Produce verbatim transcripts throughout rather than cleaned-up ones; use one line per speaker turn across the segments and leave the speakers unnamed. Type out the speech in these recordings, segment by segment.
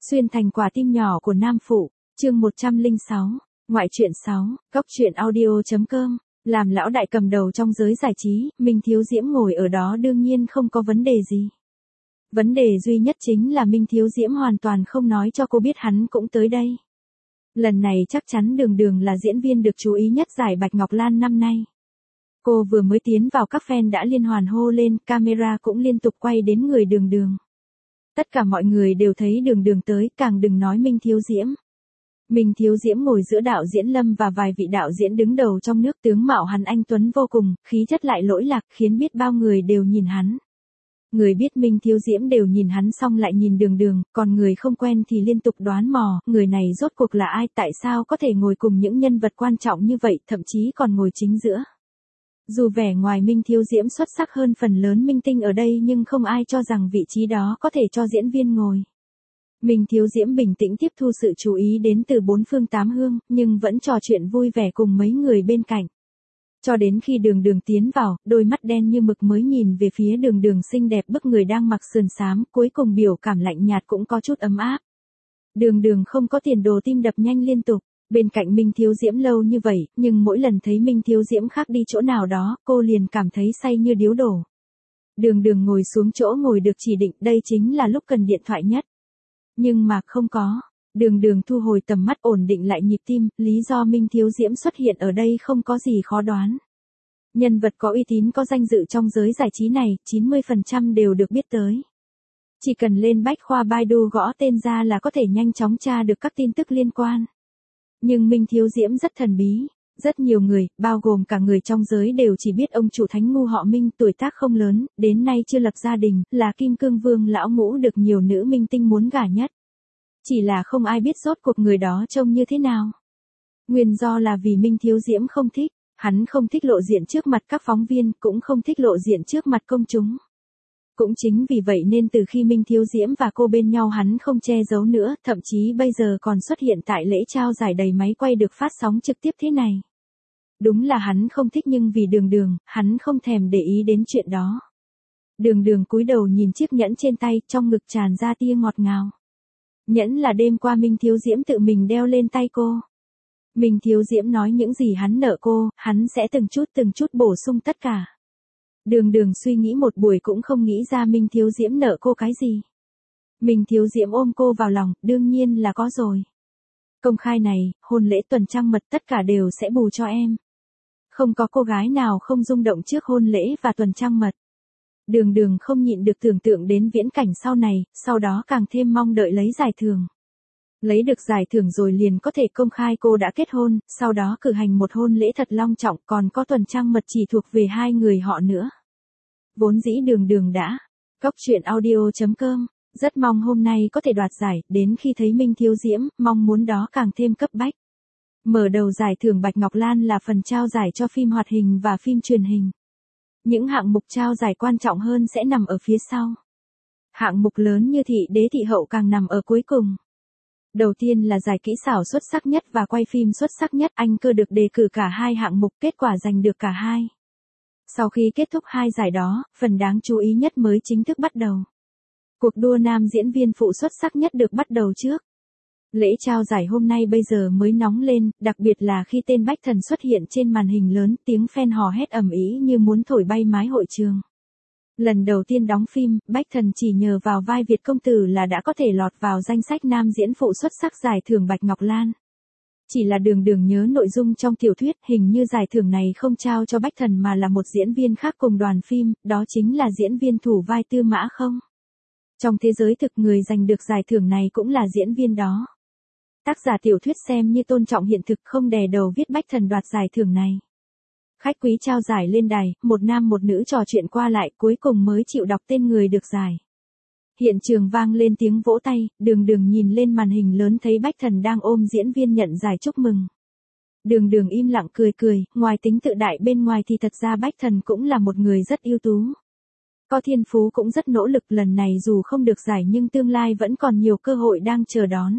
Xuyên thành quả tim nhỏ của Nam Phụ, chương một trăm lẻ sáu, ngoại truyện sáu, góc truyện audio.com, làm lão đại cầm đầu trong giới giải trí, Minh Thiếu Diễm ngồi ở đó đương nhiên không có vấn đề gì. Vấn đề duy nhất chính là Minh Thiếu Diễm hoàn toàn không nói cho cô biết hắn cũng tới đây. Lần này chắc chắn Đường Đường là diễn viên được chú ý nhất giải Bạch Ngọc Lan năm nay. Cô vừa mới tiến vào các fan đã liên hoàn hô lên, camera cũng liên tục quay đến người Đường Đường. Tất cả mọi người đều thấy Đường Đường tới, càng đừng nói Minh Thiếu Diễm. Minh Thiếu Diễm ngồi giữa đạo diễn Lâm và vài vị đạo diễn đứng đầu trong nước, tướng mạo hắn anh tuấn vô cùng, khí chất lại lỗi lạc, khiến biết bao người đều nhìn hắn. Người biết Minh Thiếu Diễm đều nhìn hắn xong lại nhìn Đường Đường, còn người không quen thì liên tục đoán mò, người này rốt cuộc là ai, tại sao có thể ngồi cùng những nhân vật quan trọng như vậy, thậm chí còn ngồi chính giữa. Dù vẻ ngoài Minh Thiếu Diễm xuất sắc hơn phần lớn minh tinh ở đây nhưng không ai cho rằng vị trí đó có thể cho diễn viên ngồi. Minh Thiếu Diễm bình tĩnh tiếp thu sự chú ý đến từ bốn phương tám hướng, nhưng vẫn trò chuyện vui vẻ cùng mấy người bên cạnh. Cho đến khi Đường Đường tiến vào, đôi mắt đen như mực mới nhìn về phía Đường Đường xinh đẹp bức người đang mặc sườn xám, cuối cùng biểu cảm lạnh nhạt cũng có chút ấm áp. Đường Đường không có tiền đồ, tim đập nhanh liên tục. Bên cạnh Minh Thiếu Diễm lâu như vậy, nhưng mỗi lần thấy Minh Thiếu Diễm khác đi chỗ nào đó, cô liền cảm thấy say như điếu đổ. Đường Đường ngồi xuống chỗ ngồi được chỉ định, đây chính là lúc cần điện thoại nhất. Nhưng mà không có. Đường Đường thu hồi tầm mắt, ổn định lại nhịp tim, lý do Minh Thiếu Diễm xuất hiện ở đây không có gì khó đoán. Nhân vật có uy tín có danh dự trong giới giải trí này, chín mươi phần trăm đều được biết tới. Chỉ cần lên bách khoa Baidu gõ tên ra là có thể nhanh chóng tra được các tin tức liên quan. Nhưng Minh Thiếu Diễm rất thần bí, rất nhiều người, bao gồm cả người trong giới đều chỉ biết ông chủ Thánh Ngu họ Minh, tuổi tác không lớn, đến nay chưa lập gia đình, là Kim Cương Vương lão ngũ được nhiều nữ minh tinh muốn gả nhất. Chỉ là không ai biết rốt cuộc người đó trông như thế nào. Nguyên do là vì Minh Thiếu Diễm không thích, hắn không thích lộ diện trước mặt các phóng viên, cũng không thích lộ diện trước mặt công chúng. Cũng chính vì vậy nên từ khi Minh Thiếu Diễm và cô bên nhau hắn không che giấu nữa, thậm chí bây giờ còn xuất hiện tại lễ trao giải đầy máy quay được phát sóng trực tiếp thế này. Đúng là hắn không thích, nhưng vì Đường Đường, hắn không thèm để ý đến chuyện đó. Đường Đường cúi đầu nhìn chiếc nhẫn trên tay, trong ngực tràn ra tia ngọt ngào. Nhẫn là đêm qua Minh Thiếu Diễm tự mình đeo lên tay cô. Minh Thiếu Diễm nói những gì hắn nợ cô, hắn sẽ từng chút từng chút bổ sung tất cả. Đường Đường suy nghĩ một buổi cũng không nghĩ ra Minh Thiếu Diễm nợ cô cái gì. Minh Thiếu Diễm ôm cô vào lòng, đương nhiên là có rồi. Công khai này, hôn lễ tuần trăng mật tất cả đều sẽ bù cho em. Không có cô gái nào không rung động trước hôn lễ và tuần trăng mật. Đường Đường không nhịn được tưởng tượng đến viễn cảnh sau này, sau đó càng thêm mong đợi lấy giải thưởng. Lấy được giải thưởng rồi liền có thể công khai cô đã kết hôn, sau đó cử hành một hôn lễ thật long trọng, còn có tuần trăng mật chỉ thuộc về hai người họ nữa. Vốn dĩ Đường Đường đã, góc truyện audio.com, rất mong hôm nay có thể đoạt giải, đến khi thấy Minh Thiếu Diễm, mong muốn đó càng thêm cấp bách. Mở đầu giải thưởng Bạch Ngọc Lan là phần trao giải cho phim hoạt hình và phim truyền hình. Những hạng mục trao giải quan trọng hơn sẽ nằm ở phía sau. Hạng mục lớn như thị đế thị hậu càng nằm ở cuối cùng. Đầu tiên là giải kỹ xảo xuất sắc nhất và quay phim xuất sắc nhất, anh Cơ được đề cử cả hai hạng mục, kết quả giành được cả hai. Sau khi kết thúc hai giải đó, phần đáng chú ý nhất mới chính thức bắt đầu. Cuộc đua nam diễn viên phụ xuất sắc nhất được bắt đầu trước. Lễ trao giải hôm nay bây giờ mới nóng lên, đặc biệt là khi tên Bách Thần xuất hiện trên màn hình lớn, tiếng fan hò hét ầm ĩ như muốn thổi bay mái hội trường. Lần đầu tiên đóng phim, Bách Thần chỉ nhờ vào vai Việt công tử là đã có thể lọt vào danh sách nam diễn phụ xuất sắc giải thưởng Bạch Ngọc Lan. Chỉ là Đường Đường nhớ nội dung trong tiểu thuyết, hình như giải thưởng này không trao cho Bách Thần mà là một diễn viên khác cùng đoàn phim, đó chính là diễn viên thủ vai Tư Mã Không. Trong thế giới thực, người giành được giải thưởng này cũng là diễn viên đó. Tác giả tiểu thuyết xem như tôn trọng hiện thực, không đè đầu viết Bách Thần đoạt giải thưởng này. Khách quý trao giải lên đài, một nam một nữ trò chuyện qua lại, cuối cùng mới chịu đọc tên người được giải. Hiện trường vang lên tiếng vỗ tay, Đường Đường nhìn lên màn hình lớn thấy Bách Thần đang ôm diễn viên nhận giải chúc mừng. Đường Đường im lặng cười cười, ngoài tính tự đại bên ngoài thì thật ra Bách Thần cũng là một người rất ưu tú. Có thiên phú cũng rất nỗ lực, lần này dù không được giải nhưng tương lai vẫn còn nhiều cơ hội đang chờ đón.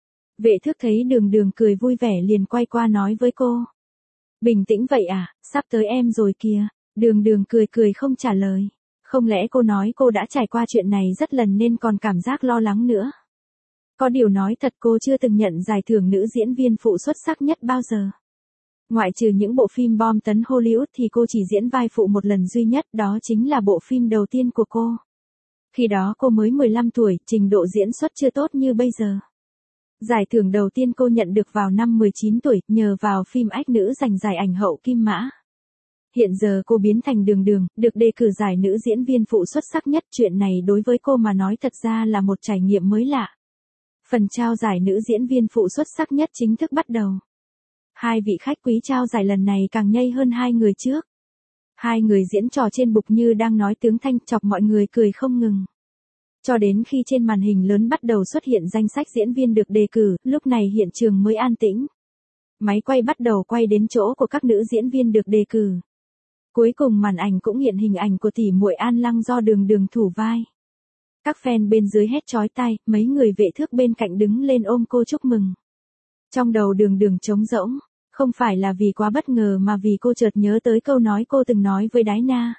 Vệ Thước thấy Đường Đường cười vui vẻ liền quay qua nói với cô. Bình tĩnh vậy à, sắp tới em rồi kìa. Đường Đường cười cười không trả lời. Không lẽ cô nói cô đã trải qua chuyện này rất lần nên còn cảm giác lo lắng nữa. Có điều nói thật cô chưa từng nhận giải thưởng nữ diễn viên phụ xuất sắc nhất bao giờ. Ngoại trừ những bộ phim bom tấn Hollywood thì cô chỉ diễn vai phụ một lần duy nhất, đó chính là bộ phim đầu tiên của cô. Khi đó cô mới mười lăm tuổi, trình độ diễn xuất chưa tốt như bây giờ. Giải thưởng đầu tiên cô nhận được vào năm mười chín tuổi, nhờ vào phim Ách Nữ giành giải ảnh hậu Kim Mã. Hiện giờ cô biến thành Đường Đường, được đề cử giải nữ diễn viên phụ xuất sắc nhất. Chuyện này đối với cô mà nói thật ra là một trải nghiệm mới lạ. Phần trao giải nữ diễn viên phụ xuất sắc nhất chính thức bắt đầu. Hai vị khách quý trao giải lần này càng nhây hơn hai người trước. Hai người diễn trò trên bục như đang nói tướng Thanh, chọc mọi người cười không ngừng. Cho đến khi trên màn hình lớn bắt đầu xuất hiện danh sách diễn viên được đề cử, lúc này hiện trường mới an tĩnh. Máy quay bắt đầu quay đến chỗ của các nữ diễn viên được đề cử. Cuối cùng màn ảnh cũng hiện hình ảnh của tỷ muội An Lăng do Đường Đường thủ vai. Các fan bên dưới hét chói tai, mấy người vệ thước bên cạnh đứng lên ôm cô chúc mừng. Trong đầu Đường Đường trống rỗng, không phải là vì quá bất ngờ mà vì cô chợt nhớ tới câu nói cô từng nói với Diana.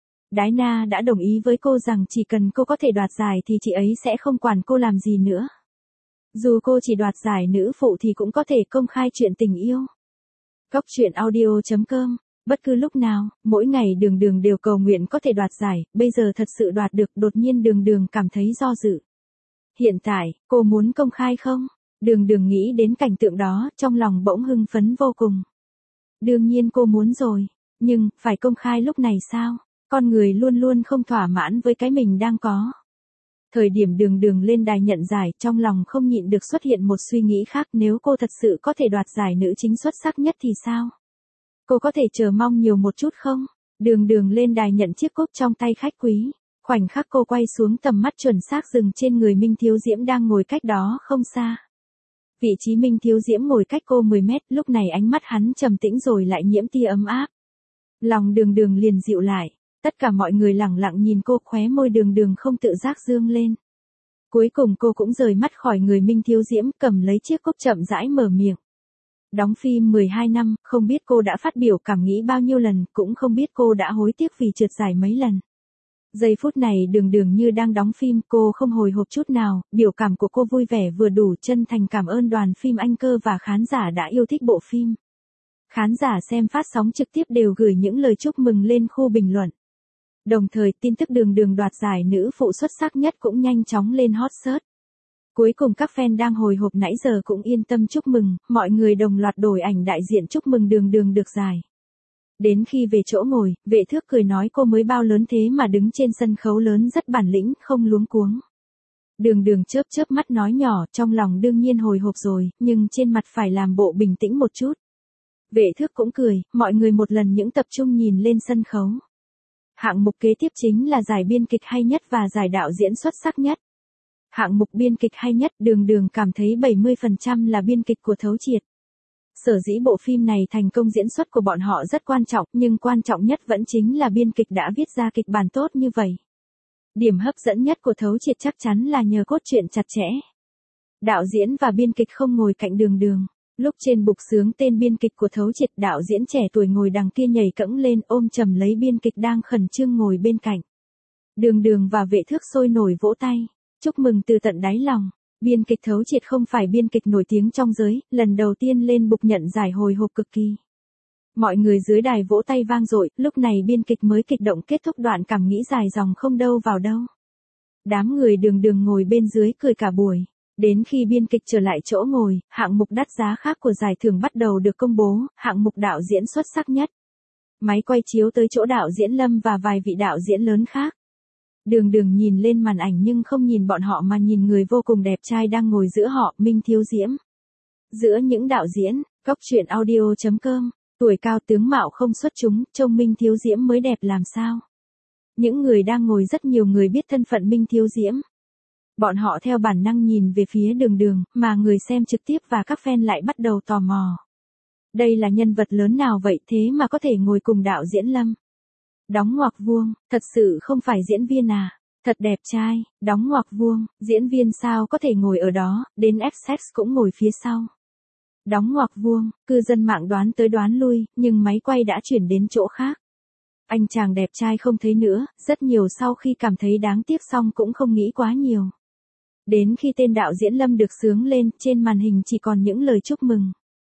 Diana đã đồng ý với cô rằng chỉ cần cô có thể đoạt giải thì chị ấy sẽ không quản cô làm gì nữa. Dù cô chỉ đoạt giải nữ phụ thì cũng có thể công khai chuyện tình yêu. Góc truyện audio chấm com. Bất cứ lúc nào, mỗi ngày Đường Đường đều cầu nguyện có thể đoạt giải, bây giờ thật sự đoạt được, đột nhiên Đường Đường cảm thấy do dự. Hiện tại, cô muốn công khai không? Đường Đường nghĩ đến cảnh tượng đó, trong lòng bỗng hưng phấn vô cùng. Đương nhiên cô muốn rồi, nhưng, phải công khai lúc này sao? Con người luôn luôn không thỏa mãn với cái mình đang có. Thời điểm Đường Đường lên đài nhận giải, trong lòng không nhịn được xuất hiện một suy nghĩ khác, nếu cô thật sự có thể đoạt giải nữ chính xuất sắc nhất thì sao? Cô có thể chờ mong nhiều một chút không? Đường Đường lên đài nhận chiếc cúp trong tay khách quý. Khoảnh khắc cô quay xuống tầm mắt chuẩn xác dừng trên người Minh Thiếu Diễm đang ngồi cách đó không xa. Vị trí Minh Thiếu Diễm ngồi cách cô mười mét, lúc này ánh mắt hắn trầm tĩnh rồi lại nhiễm tia ấm áp. Lòng Đường Đường liền dịu lại. Tất cả mọi người lẳng lặng nhìn cô, khóe môi Đường Đường không tự giác dương lên. Cuối cùng cô cũng rời mắt khỏi người Minh Thiếu Diễm, cầm lấy chiếc cúp chậm rãi mở miệng. Đóng phim mười hai năm, không biết cô đã phát biểu cảm nghĩ bao nhiêu lần, cũng không biết cô đã hối tiếc vì trượt giải mấy lần. Giây phút này Đường Đường như đang đóng phim, cô không hồi hộp chút nào, biểu cảm của cô vui vẻ vừa đủ, chân thành cảm ơn đoàn phim Anh Cơ và khán giả đã yêu thích bộ phim. Khán giả xem phát sóng trực tiếp đều gửi những lời chúc mừng lên khu bình luận. Đồng thời tin tức Đường Đường đoạt giải nữ phụ xuất sắc nhất cũng nhanh chóng lên hot search. Cuối cùng các fan đang hồi hộp nãy giờ cũng yên tâm chúc mừng, mọi người đồng loạt đổi ảnh đại diện chúc mừng Đường Đường được giải. Đến khi về chỗ ngồi, vệ thước cười nói cô mới bao lớn thế mà đứng trên sân khấu lớn rất bản lĩnh, không luống cuống. Đường Đường chớp chớp mắt nói nhỏ, trong lòng đương nhiên hồi hộp rồi, nhưng trên mặt phải làm bộ bình tĩnh một chút. Vệ thước cũng cười, mọi người một lần những tập trung nhìn lên sân khấu. Hạng mục kế tiếp chính là giải biên kịch hay nhất và giải đạo diễn xuất sắc nhất. Hạng mục biên kịch hay nhất, Đường Đường cảm thấy bảy mươi phần trăm là biên kịch của Thấu Triệt. Sở dĩ bộ phim này thành công diễn xuất của bọn họ rất quan trọng, nhưng quan trọng nhất vẫn chính là biên kịch đã viết ra kịch bản tốt như vậy. Điểm hấp dẫn nhất của Thấu Triệt chắc chắn là nhờ cốt truyện chặt chẽ. Đạo diễn và biên kịch không ngồi cạnh Đường Đường. Lúc trên bục xướng tên biên kịch của Thấu Triệt, đạo diễn trẻ tuổi ngồi đằng kia nhảy cẫng lên ôm chầm lấy biên kịch đang khẩn trương ngồi bên cạnh. Đường Đường và vệ thước sôi nổi vỗ tay. Chúc mừng từ tận đáy lòng. Biên kịch Thấu Triệt không phải biên kịch nổi tiếng trong giới, lần đầu tiên lên bục nhận giải hồi hộp cực kỳ. Mọi người dưới đài vỗ tay vang dội, lúc này biên kịch mới kịch động kết thúc đoạn cảm nghĩ dài dòng không đâu vào đâu. Đám người Đường Đường ngồi bên dưới cười cả buổi. Đến khi biên kịch trở lại chỗ ngồi, hạng mục đắt giá khác của giải thưởng bắt đầu được công bố, hạng mục đạo diễn xuất sắc nhất. Máy quay chiếu tới chỗ đạo diễn Lâm và vài vị đạo diễn lớn khác. Đường Đường nhìn lên màn ảnh nhưng không nhìn bọn họ mà nhìn người vô cùng đẹp trai đang ngồi giữa họ, Minh Thiếu Diễm. Giữa những đạo diễn, góc truyện audio chấm com, tuổi cao tướng mạo không xuất chúng, trông Minh Thiếu Diễm mới đẹp làm sao. Những người đang ngồi rất nhiều người biết thân phận Minh Thiếu Diễm. Bọn họ theo bản năng nhìn về phía Đường Đường, mà người xem trực tiếp và các fan lại bắt đầu tò mò. Đây là nhân vật lớn nào vậy thế mà có thể ngồi cùng đạo diễn Lâm? Đóng ngoặc vuông, thật sự không phải diễn viên à? Thật đẹp trai, đóng ngoặc vuông, diễn viên sao có thể ngồi ở đó, đến F-Sex cũng ngồi phía sau. Đóng ngoặc vuông, cư dân mạng đoán tới đoán lui, nhưng máy quay đã chuyển đến chỗ khác. Anh chàng đẹp trai không thấy nữa, rất nhiều sau khi cảm thấy đáng tiếc xong cũng không nghĩ quá nhiều. Đến khi tên đạo diễn Lâm được xướng lên, trên màn hình chỉ còn những lời chúc mừng.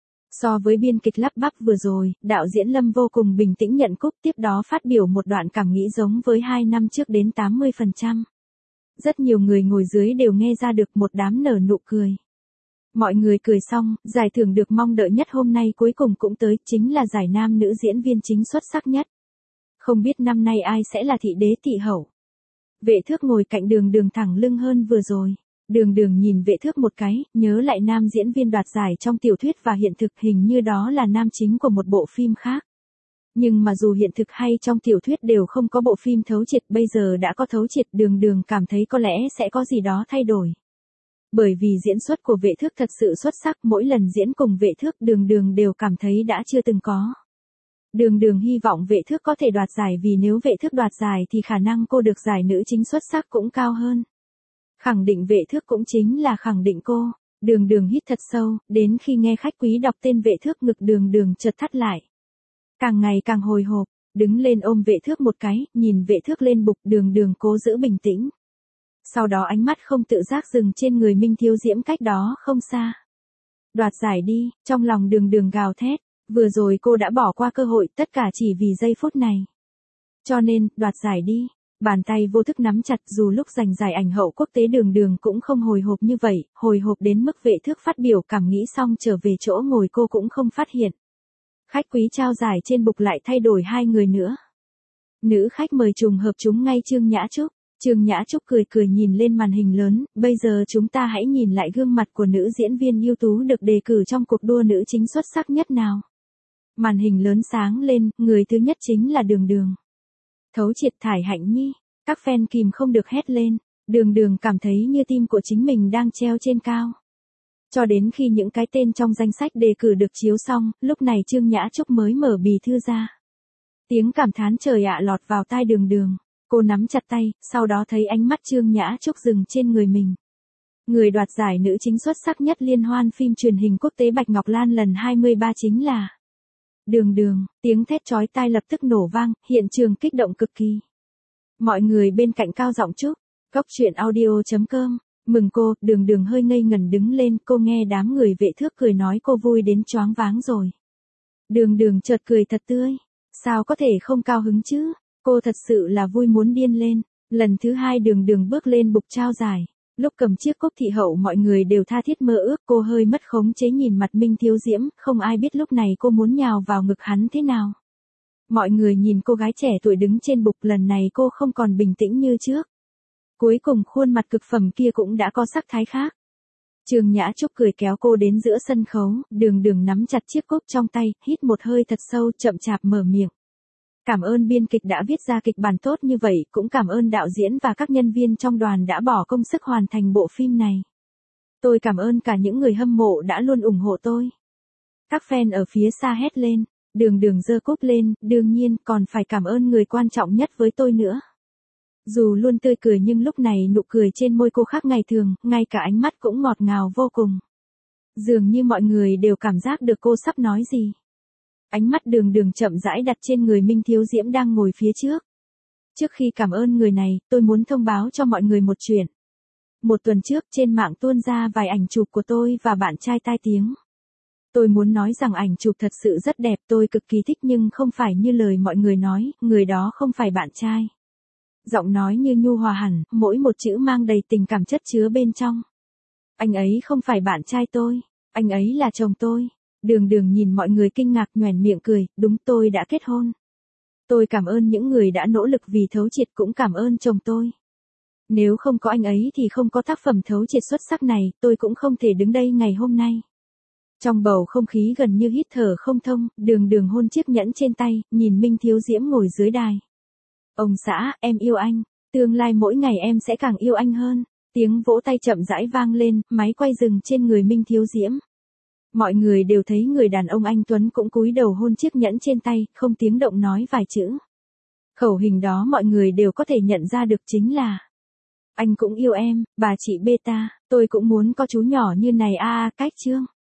So với biên kịch lắp bắp vừa rồi, đạo diễn Lâm vô cùng bình tĩnh nhận cúp, tiếp đó phát biểu một đoạn cảm nghĩ giống với hai năm trước đến tám mươi phần trăm. Rất nhiều người ngồi dưới đều nghe ra được, một đám nở nụ cười. Mọi người cười xong, giải thưởng được mong đợi nhất hôm nay cuối cùng cũng tới, chính là giải nam nữ diễn viên chính xuất sắc nhất. Không biết năm nay ai sẽ là thị đế thị hậu. Vệ Thước ngồi cạnh Đường Đường thẳng lưng hơn vừa rồi. Đường Đường nhìn Vệ Thước một cái, nhớ lại nam diễn viên đoạt giải trong tiểu thuyết và hiện thực, hình như đó là nam chính của một bộ phim khác. Nhưng mà dù hiện thực hay trong tiểu thuyết đều không có bộ phim Thấu Triệt, bây giờ đã có Thấu Triệt, Đường Đường cảm thấy có lẽ sẽ có gì đó thay đổi. Bởi vì diễn xuất của Vệ Thước thật sự xuất sắc, mỗi lần diễn cùng Vệ Thước Đường Đường đều cảm thấy đã chưa từng có. Đường Đường hy vọng Vệ Thước có thể đoạt giải, vì nếu Vệ Thước đoạt giải thì khả năng cô được giải nữ chính xuất sắc cũng cao hơn. Khẳng định Vệ Thước cũng chính là khẳng định cô. Đường Đường hít thật sâu, đến khi nghe khách quý đọc tên Vệ Thước ngực Đường Đường chợt thắt lại. Càng ngày càng hồi hộp, đứng lên ôm Vệ Thước một cái, nhìn Vệ Thước lên bục, Đường Đường cố giữ bình tĩnh. Sau đó ánh mắt không tự giác dừng trên người Minh Thiếu Diễm cách đó không xa. Đoạt giải đi, trong lòng Đường Đường gào thét, vừa rồi cô đã bỏ qua cơ hội, tất cả chỉ vì giây phút này. Cho nên, đoạt giải đi. Bàn tay vô thức nắm chặt, dù lúc giành giải ảnh hậu quốc tế Đường Đường cũng không hồi hộp như vậy, hồi hộp đến mức Vệ Thước phát biểu cảm nghĩ xong trở về chỗ ngồi cô cũng không phát hiện. Khách quý trao giải trên bục lại thay đổi hai người nữa. Nữ khách mời trùng hợp chúng ngay Trương Nhã Trúc. Trương Nhã Trúc cười cười nhìn lên màn hình lớn, bây giờ chúng ta hãy nhìn lại gương mặt của nữ diễn viên ưu tú được đề cử trong cuộc đua nữ chính xuất sắc nhất nào. Màn hình lớn sáng lên, người thứ nhất chính là Đường Đường. Thấu Triệt, Thải Hạnh Nhi, các fan kìm không được hét lên, Đường Đường cảm thấy như tim của chính mình đang treo trên cao. Cho đến khi những cái tên trong danh sách đề cử được chiếu xong, lúc này Trương Nhã Trúc mới mở bì thư ra. Tiếng cảm thán trời ạ lọt vào tai Đường Đường. Cô nắm chặt tay, sau đó thấy ánh mắt Trương Nhã Trúc dừng trên người mình. Người đoạt giải nữ chính xuất sắc nhất liên hoan phim truyền hình quốc tế Bạch Ngọc Lan lần hai mươi ba chính là Đường Đường. Tiếng thét chói tai lập tức nổ vang, hiện trường kích động cực kỳ. Mọi người bên cạnh cao giọng chúc. Góc truyện audio chấm com. Mừng cô. Đường Đường hơi ngây ngẩn đứng lên, cô nghe đám người Vệ Thước cười nói cô vui đến choáng váng rồi. Đường Đường chợt cười thật tươi. Sao có thể không cao hứng chứ? Cô thật sự là vui muốn điên lên. Lần thứ hai Đường Đường bước lên bục trao giải. Lúc cầm chiếc cúp thị hậu mọi người đều tha thiết mơ ước, cô hơi mất khống chế nhìn mặt Minh Thiếu Diễm, không ai biết lúc này cô muốn nhào vào ngực hắn thế nào. Mọi người nhìn cô gái trẻ tuổi đứng trên bục, lần này cô không còn bình tĩnh như trước. Cuối cùng khuôn mặt cực phẩm kia cũng đã có sắc thái khác. Trương Nhã Trúc cười kéo cô đến giữa sân khấu, Đường Đường nắm chặt chiếc cúp trong tay, hít một hơi thật sâu, chậm chạp mở miệng. Cảm ơn biên kịch đã viết ra kịch bản tốt như vậy, cũng cảm ơn đạo diễn và các nhân viên trong đoàn đã bỏ công sức hoàn thành bộ phim này. Tôi cảm ơn cả những người hâm mộ đã luôn ủng hộ tôi. Các fan ở phía xa hét lên, Đường Đường giơ cúp lên, đương nhiên còn phải cảm ơn người quan trọng nhất với tôi nữa. Dù luôn tươi cười nhưng lúc này nụ cười trên môi cô khác ngày thường, ngay cả ánh mắt cũng ngọt ngào vô cùng. Dường như mọi người đều cảm giác được cô sắp nói gì. Ánh mắt Đường Đường chậm rãi đặt trên người Minh Thiếu Diễm đang ngồi phía trước. Trước khi cảm ơn người này, tôi muốn thông báo cho mọi người một chuyện. Một tuần trước trên mạng tuôn ra vài ảnh chụp của tôi và bạn trai tai tiếng. Tôi muốn nói rằng ảnh chụp thật sự rất đẹp, tôi cực kỳ thích, nhưng không phải như lời mọi người nói, người đó không phải bạn trai. Giọng nói như nhu hòa hẳn, mỗi một chữ mang đầy tình cảm chất chứa bên trong. Anh ấy không phải bạn trai tôi, anh ấy là chồng tôi. Đường Đường nhìn mọi người kinh ngạc nhoẻn miệng cười, đúng, tôi đã kết hôn. Tôi cảm ơn những người đã nỗ lực vì Thấu Triệt, cũng cảm ơn chồng tôi. Nếu không có anh ấy thì không có tác phẩm Thấu Triệt xuất sắc này, tôi cũng không thể đứng đây ngày hôm nay. Trong bầu không khí gần như hít thở không thông, Đường Đường hôn chiếc nhẫn trên tay, nhìn Minh Thiếu Diễm ngồi dưới đài. Ông xã, em yêu anh, tương lai mỗi ngày em sẽ càng yêu anh hơn. Tiếng vỗ tay chậm rãi vang lên, máy quay dừng trên người Minh Thiếu Diễm. Mọi người đều thấy người đàn ông anh tuấn cũng cúi đầu hôn chiếc nhẫn trên tay, không tiếng động nói vài chữ. Khẩu hình đó mọi người đều có thể nhận ra được chính là: anh cũng yêu em, bà chị Beta, tôi cũng muốn có chú nhỏ như này a a cách chương.